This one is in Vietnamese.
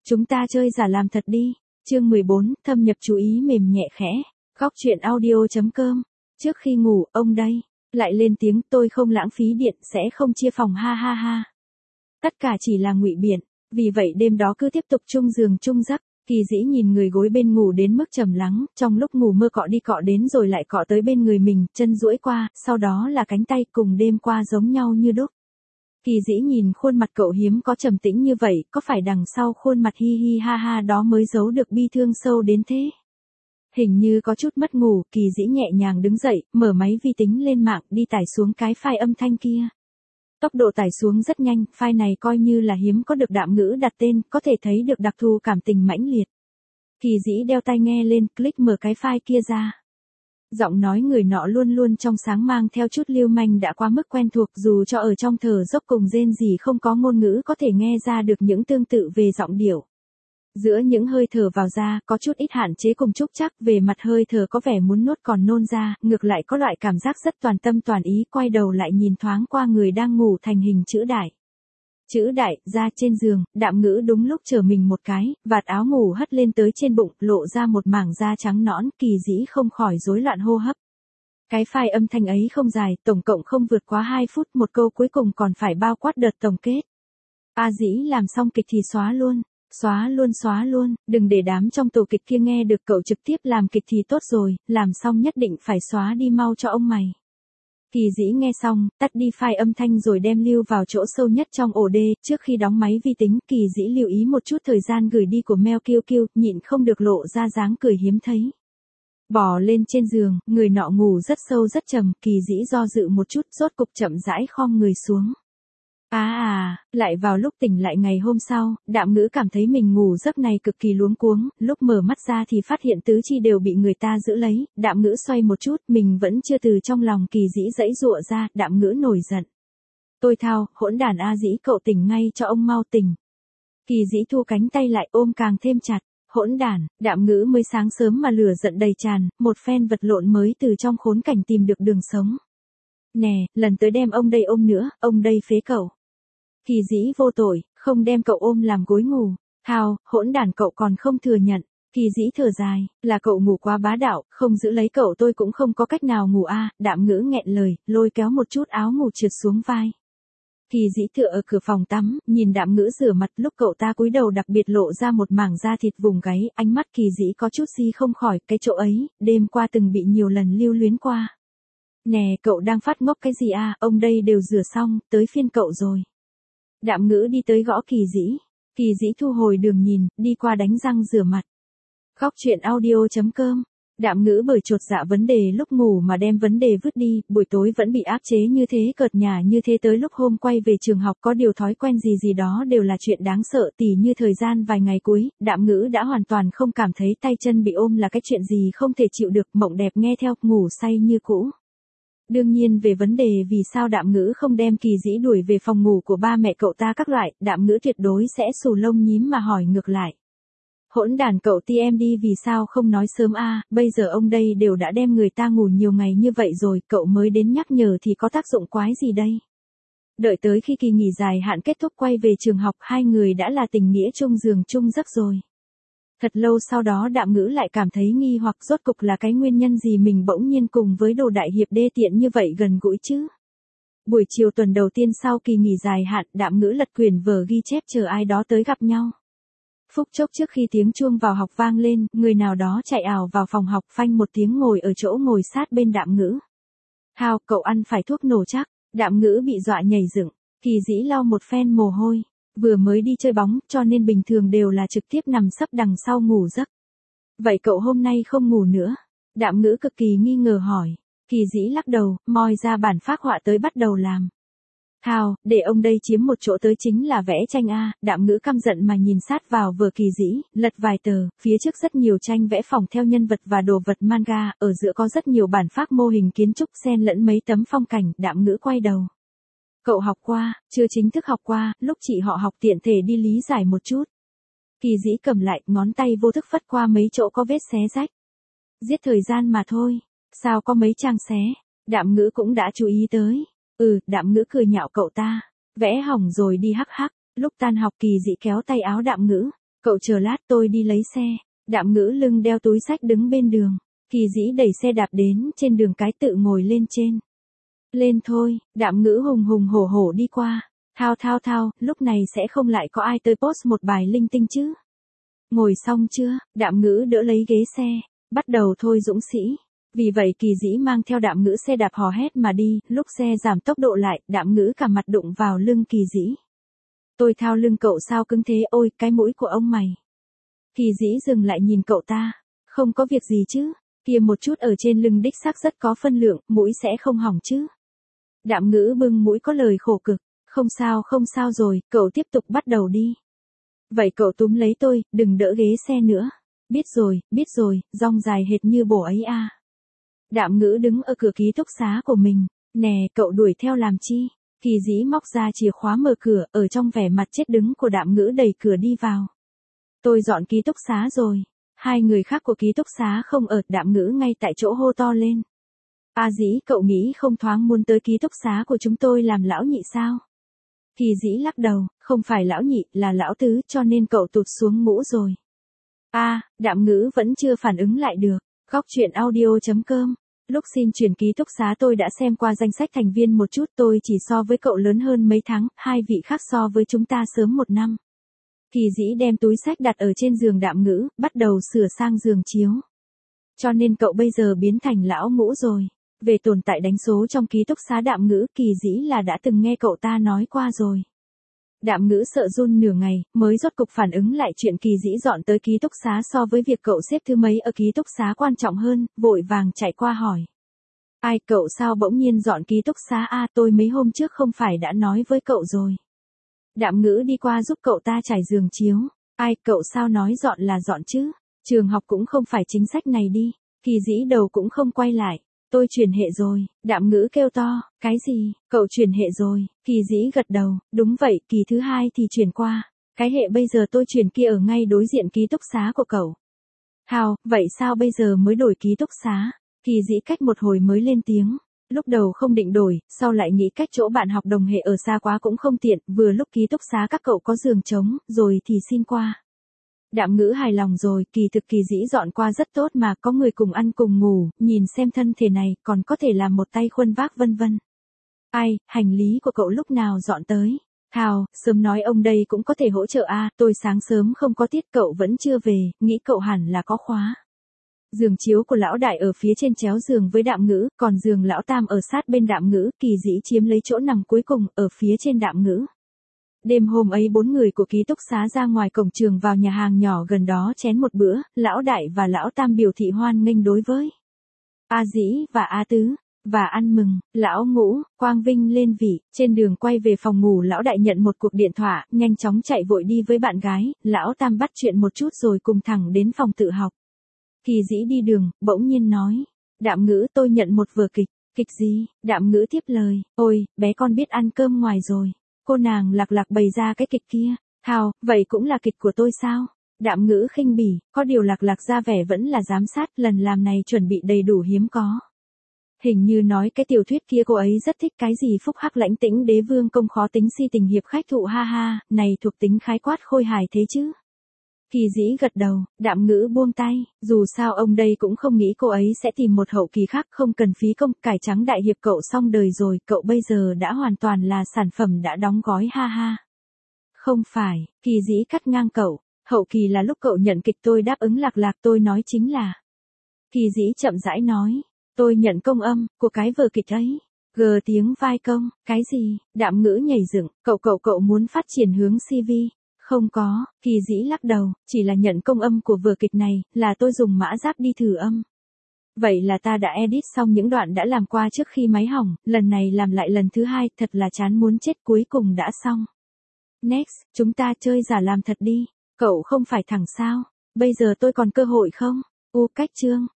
Chúng ta chơi giả làm thật đi. Chương 14, thâm nhập chú ý mềm nhẹ khẽ. Góc truyện audio.com. Trước khi ngủ, ông đây. Lại lên tiếng, tôi không lãng phí điện, sẽ không chia phòng ha ha ha. Tất cả chỉ là ngụy biện. Vì vậy đêm đó cứ tiếp tục chung giường chung giấc. Kỳ Dĩ nhìn người gối bên ngủ đến mức trầm lắng, trong lúc ngủ mơ cọ đi cọ đến rồi lại cọ tới bên người mình, chân duỗi qua, sau đó là cánh tay, cùng đêm qua giống nhau như đúc. Kỳ Dĩ nhìn khuôn mặt cậu hiếm có trầm tĩnh như vậy, có phải đằng sau khuôn mặt hi hi ha ha đó mới giấu được bi thương sâu đến thế? Hình như có chút mất ngủ, Kỳ Dĩ nhẹ nhàng đứng dậy, mở máy vi tính lên mạng, đi tải xuống cái file âm thanh kia. Tốc độ tải xuống rất nhanh, file này coi như là hiếm có được Đạm Ngữ đặt tên, có thể thấy được đặc thù cảm tình mãnh liệt. Kỳ Dĩ đeo tai nghe lên, click mở cái file kia ra. Giọng nói người nọ luôn luôn trong sáng mang theo chút lưu manh đã quá mức quen thuộc, dù cho ở trong thở dốc cùng rên rỉ không có ngôn ngữ có thể nghe ra được những tương tự về giọng điệu. Giữa những hơi thở vào ra, có chút ít hạn chế cùng trúc chắc, về mặt hơi thở có vẻ muốn nuốt còn nôn ra, ngược lại có loại cảm giác rất toàn tâm toàn ý, quay đầu lại nhìn thoáng qua người đang ngủ thành hình chữ đại. Chữ đại, ra trên giường, Đạm Ngữ đúng lúc trở mình một cái, vạt áo ngủ hất lên tới trên bụng, lộ ra một mảng da trắng nõn, Kỳ Dĩ không khỏi rối loạn hô hấp. Cái file âm thanh ấy không dài, tổng cộng không vượt quá 2 phút, một câu cuối cùng còn phải bao quát đợt tổng kết. A Dĩ làm xong kịch thì xóa luôn, đừng để đám trong tổ kịch kia nghe được cậu trực tiếp làm kịch thì tốt rồi, làm xong nhất định phải xóa đi mau cho ông mày. Kỳ Dĩ nghe xong, tắt đi file âm thanh rồi đem lưu vào chỗ sâu nhất trong ổ đê, trước khi đóng máy vi tính, Kỳ Dĩ lưu ý một chút thời gian gửi đi của mail QQ, nhịn không được lộ ra dáng cười hiếm thấy. Bò lên trên giường, người nọ ngủ rất sâu rất trầm, Kỳ Dĩ do dự một chút, rốt cục chậm rãi khom người xuống. Lại vào lúc tỉnh lại ngày hôm sau, Đạm Ngữ cảm thấy mình ngủ giấc này cực kỳ luống cuống, lúc mở mắt ra thì phát hiện tứ chi đều bị người ta giữ lấy, Đạm Ngữ xoay một chút, mình vẫn chưa từ trong lòng Kỳ Dĩ giãy giụa ra, Đạm Ngữ nổi giận. Tôi thao, hỗn đản A Dĩ, cậu tỉnh ngay cho ông mau tỉnh. Kỳ Dĩ thu cánh tay lại ôm càng thêm chặt. Hỗn đản, Đạm Ngữ mới sáng sớm mà lửa giận đầy tràn, một phen vật lộn mới từ trong khốn cảnh tìm được đường sống. Nè, lần tới đem ông đây ôm nữa, ông đây phế cậu. Kỳ Dĩ vô tội, không đem cậu ôm làm gối ngủ. Thao, hỗn đản cậu còn không thừa nhận. Kỳ Dĩ thở dài, là cậu ngủ quá bá đạo, không giữ lấy cậu tôi cũng không có cách nào ngủ a. Đạm Ngữ nghẹn lời, lôi kéo một chút áo ngủ trượt xuống vai. Kỳ Dĩ tựa ở cửa phòng tắm, nhìn Đạm Ngữ rửa mặt, lúc cậu ta cúi đầu đặc biệt lộ ra một mảng da thịt vùng gáy, ánh mắt Kỳ Dĩ có chút gì không khỏi, cái chỗ ấy, đêm qua từng bị nhiều lần lưu luyến qua. Nè, cậu đang phát ngốc cái gì à, ông đây đều rửa xong, tới phiên cậu rồi. Đạm Ngữ đi tới gõ Kỳ Dĩ. Kỳ Dĩ thu hồi đường nhìn, đi qua đánh răng rửa mặt. Góc truyện audio.com. Đạm Ngữ bởi chột dạ vấn đề lúc ngủ mà đem vấn đề vứt đi, buổi tối vẫn bị áp chế như thế, cợt nhả như thế, tới lúc hôm quay về trường học có điều thói quen gì đó đều là chuyện đáng sợ, tỉ như thời gian vài ngày cuối, Đạm Ngữ đã hoàn toàn không cảm thấy tay chân bị ôm là cái chuyện gì không thể chịu được, mộng đẹp nghe theo, ngủ say như cũ. Đương nhiên về vấn đề vì sao Đạm Ngữ không đem Kỳ Dĩ đuổi về phòng ngủ của ba mẹ cậu ta các loại, Đạm Ngữ tuyệt đối sẽ xù lông nhím mà hỏi ngược lại. Hỗn đản cậu TM đi, vì sao không nói sớm a, bây giờ ông đây đều đã đem người ta ngủ nhiều ngày như vậy rồi, cậu mới đến nhắc nhở thì có tác dụng quái gì đây. Đợi tới khi kỳ nghỉ dài hạn kết thúc quay về trường học, hai người đã là tình nghĩa chung giường chung giấc rồi. Thật lâu sau đó Đạm Ngữ lại cảm thấy nghi hoặc, rốt cục là cái nguyên nhân gì mình bỗng nhiên cùng với Đồ đại hiệp đê tiện như vậy gần gũi chứ. Buổi chiều tuần đầu tiên sau kỳ nghỉ dài hạn, Đạm Ngữ lật quyển vở ghi chép chờ ai đó tới gặp nhau. Phút chốc trước khi tiếng chuông vào học vang lên, người nào đó chạy ảo vào phòng học, phanh một tiếng ngồi ở chỗ ngồi sát bên Đạm Ngữ. Hào, cậu ăn phải thuốc nổ chắc. Đạm Ngữ bị dọa nhảy dựng. Kỳ Dĩ lau một phen mồ hôi. Vừa mới đi chơi bóng, cho nên bình thường đều là trực tiếp nằm sấp đằng sau ngủ giấc. Vậy cậu hôm nay không ngủ nữa? Đạm Ngữ cực kỳ nghi ngờ hỏi. Kỳ Dĩ lắc đầu, moi ra bản phác họa tới bắt đầu làm. Thao, để ông đây chiếm một chỗ tới chính là vẽ tranh a. Đạm Ngữ căm giận mà nhìn sát vào vở Kỳ Dĩ, lật vài tờ, phía trước rất nhiều tranh vẽ phỏng theo nhân vật và đồ vật manga, ở giữa có rất nhiều bản phác mô hình kiến trúc xen lẫn mấy tấm phong cảnh. Đạm Ngữ quay đầu. Cậu học qua, chưa chính thức học qua, lúc chị họ học tiện thể đi lý giải một chút. Kỳ Dĩ cầm lại, ngón tay vô thức phất qua mấy chỗ có vết xé rách. Giết thời gian mà thôi, sao có mấy trang xé, Đạm Ngữ cũng đã chú ý tới. Đạm Ngữ cười nhạo cậu ta, vẽ hỏng rồi đi hắc hắc. Lúc tan học Kỳ Dĩ kéo tay áo Đạm Ngữ, Cậu chờ lát tôi đi lấy xe. Đạm Ngữ lưng đeo túi xách đứng bên đường. Kỳ Dĩ đẩy xe đạp đến trên đường cái tự ngồi lên trên. Lên thôi, Đạm Ngữ hùng hùng hổ hổ đi qua. Thao, lúc này sẽ không lại có ai tới post một bài linh tinh chứ. Ngồi xong chưa, Đạm Ngữ đỡ lấy ghế xe. Bắt đầu thôi dũng sĩ. Vì vậy Kỳ Dĩ mang theo Đạm Ngữ xe đạp hò hét mà đi, lúc xe giảm tốc độ lại, Đạm Ngữ cả mặt đụng vào lưng Kỳ Dĩ. Tôi thao lưng cậu sao cứng thế, ôi, cái mũi của ông mày. Kỳ Dĩ dừng lại nhìn cậu ta. Không có việc gì chứ, kia một chút ở trên lưng đích xác rất có phân lượng, mũi sẽ không hỏng chứ. Đạm Ngữ bưng mũi có lời khổ cực. Không sao rồi, cậu tiếp tục bắt đầu đi. Vậy cậu túm lấy tôi, đừng đỡ ghế xe nữa. Biết rồi, dong dài hệt như bổ ấy à. Đạm Ngữ đứng ở cửa ký túc xá của mình. Nè, cậu đuổi theo làm chi? Kỳ Dĩ móc ra chìa khóa mở cửa, ở trong vẻ mặt chết đứng của Đạm Ngữ đẩy cửa đi vào. Tôi dọn ký túc xá rồi. Hai người khác của ký túc xá không ở, Đạm Ngữ ngay tại chỗ hô to lên. A Dĩ, cậu nghĩ không thoáng muốn tới ký túc xá của chúng tôi làm lão nhị sao? Kỳ Dĩ lắc đầu, không phải lão nhị, là lão tứ, cho nên cậu tụt xuống mũ rồi. Đạm Ngữ vẫn chưa phản ứng lại được. Góc chuyện audio.com. Lúc xin chuyển ký túc xá tôi đã xem qua danh sách thành viên một chút, tôi chỉ so với cậu lớn hơn mấy tháng, hai vị khác so với chúng ta sớm 1 năm. Kỳ Dĩ đem túi sách đặt ở trên giường Đạm Ngữ, bắt đầu sửa sang giường chiếu. Cho nên cậu bây giờ biến thành lão ngũ rồi. Về tồn tại đánh số trong ký túc xá Đạm Ngữ, Kỳ Dĩ là đã từng nghe cậu ta nói qua rồi. Đạm Ngữ sợ run nửa ngày, mới rốt cục phản ứng lại chuyện Kỳ Dĩ dọn tới ký túc xá so với việc cậu xếp thứ mấy ở ký túc xá quan trọng hơn, vội vàng chạy qua hỏi. Ai, cậu sao bỗng nhiên dọn ký túc xá tôi mấy hôm trước không phải đã nói với cậu rồi. Đạm Ngữ đi qua giúp cậu ta trải giường chiếu. Ai, cậu sao nói dọn là dọn chứ? Trường học cũng không phải chính sách này đi. Kỳ Dĩ đầu cũng không quay lại. Tôi chuyển hệ rồi, Đạm Ngữ kêu to, cái gì, cậu chuyển hệ rồi, Kỳ Dĩ gật đầu, đúng vậy, kỳ thứ 2 thì chuyển qua, cái hệ bây giờ tôi chuyển kia ở ngay đối diện ký túc xá của cậu. Vậy sao bây giờ mới đổi ký túc xá? Kỳ Dĩ cách một hồi mới lên tiếng, lúc đầu không định đổi, sau lại nghĩ cách chỗ bạn học đồng hệ ở xa quá cũng không tiện, vừa lúc ký túc xá các cậu có giường trống, rồi thì xin qua. Đạm Ngữ hài lòng rồi, kỳ thực Kỳ Dĩ dọn qua rất tốt mà, có người cùng ăn cùng ngủ, nhìn xem thân thể này, còn có thể làm một tay khuân vác vân vân. Ai, hành lý của cậu lúc nào dọn tới? Sớm nói ông đây cũng có thể hỗ trợ tôi sáng sớm không có tiết cậu vẫn chưa về, nghĩ cậu hẳn là có khóa. Giường chiếu của lão đại ở phía trên chéo giường với Đạm Ngữ, còn giường lão tam ở sát bên Đạm Ngữ, Kỳ Dĩ chiếm lấy chỗ nằm cuối cùng, ở phía trên Đạm Ngữ. Đêm hôm ấy 4 người của ký túc xá ra ngoài cổng trường vào nhà hàng nhỏ gần đó chén một bữa, lão đại và lão tam biểu thị hoan nghênh đối với A Dĩ và A Tứ, và ăn mừng, lão ngũ, quang vinh lên vị. Trên đường quay về phòng ngủ lão đại nhận một cuộc điện thoại, nhanh chóng chạy vội đi với bạn gái, lão tam bắt chuyện một chút rồi cùng thẳng đến phòng tự học. Kỳ Dĩ đi đường, bỗng nhiên nói, Đạm Ngữ tôi nhận một vở kịch. Kịch gì? Đạm Ngữ tiếp lời, ôi, bé con biết ăn cơm ngoài rồi. Cô nàng lạc lạc bày ra cái kịch kia. Vậy cũng là kịch của tôi sao? Đạm Ngữ khinh bỉ, có điều lạc lạc ra vẻ vẫn là giám sát, lần làm này chuẩn bị đầy đủ hiếm có. Hình như nói cái tiểu thuyết kia cô ấy rất thích cái gì phúc hắc lãnh tĩnh đế vương công khó tính si tình hiệp khách thụ này thuộc tính khái quát khôi hài thế chứ. Kỳ Dĩ gật đầu, Đạm Ngữ buông tay, dù sao ông đây cũng không nghĩ cô ấy sẽ tìm một hậu kỳ khác, không cần phí công, cải trắng đại hiệp cậu xong đời rồi, cậu bây giờ đã hoàn toàn là sản phẩm đã đóng gói Không phải, Kỳ Dĩ cắt ngang cậu, hậu kỳ là lúc cậu nhận kịch tôi đáp ứng lạc lạc tôi nói chính là. Kỳ Dĩ chậm rãi nói, tôi nhận công âm, của cái vở kịch ấy. Tiếng vai công, cái gì, Đạm Ngữ nhảy dựng, cậu muốn phát triển hướng CV. Không có, Kỳ Dĩ lắc đầu, chỉ là nhận công âm của vở kịch này, là tôi dùng mã giáp đi thử âm. Vậy là ta đã edit xong những đoạn đã làm qua trước khi máy hỏng, lần này làm lại lần thứ 2, thật là chán muốn chết cuối cùng đã xong. Next, chúng ta chơi giả làm thật đi, cậu không phải thẳng sao, bây giờ tôi còn cơ hội không? Cách chương.